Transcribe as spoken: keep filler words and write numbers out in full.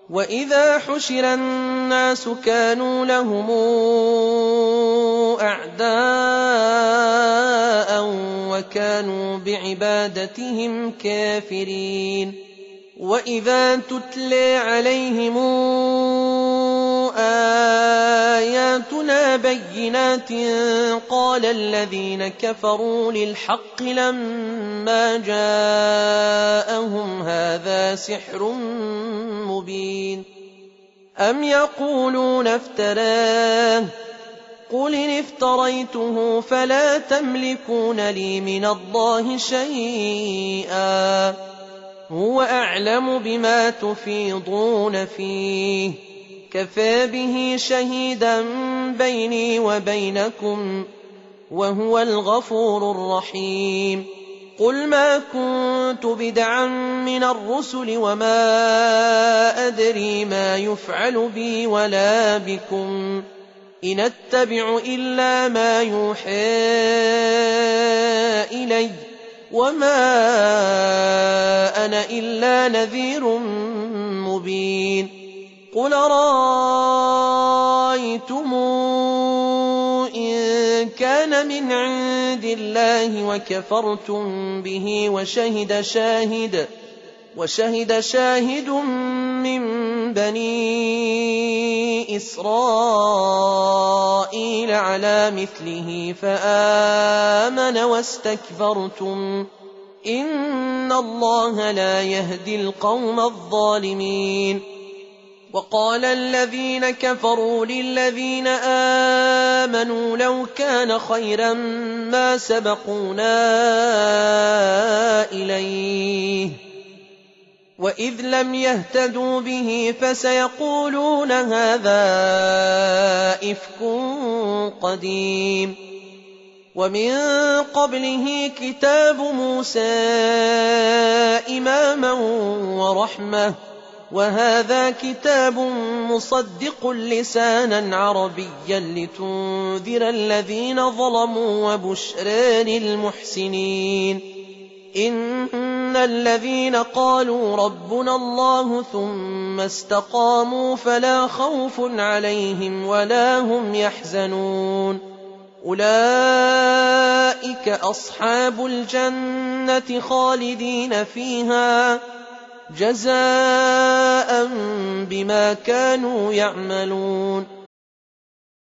وإذا حشر الناس كانوا لهم أعداء وكانوا بعبادتهم كافرين. وإذا تتلى عليهم آياتنا بينات قال الذين كفروا للحق لما جاءهم هذا سحر مبين. أم يقولون افتراه قل إن افتريته فلا تملكون لي من الله شيئا هو أعلم بما تفيضون فيه كفى به شهيدا بيني وبينكم وهو الغفور الرحيم. قل ما كنت بدعا من الرسل وما أدري ما يفعل بي ولا بكم إن أتبع إلا ما يوحى إلي وما أنا إلا نذير مبين. قل رأيتم إن كان من عند الله وكفرتم به وشهد شاهد وشهد شاهد من بني إسرائيل على مثله فآمن واستكبرتم إن الله لا يهدي القوم الظالمين. وقال الذين كفروا للذين آمنوا لو كان خيرا ما سبقونا إليه وإذ لم يهتدوا به فسيقولون هذا إفك قديم. ومن قبله كتاب موسى إماما ورحمة وهذا كتاب مصدق لسانا عربيا لتنذر الذين ظلموا وبشرى للمحسنين. إن الذين قالوا ربنا الله ثم استقاموا فلا خوف عليهم ولا هم يحزنون أولئك أصحاب الجنة خالدين فيها جزاء بما كانوا يعملون.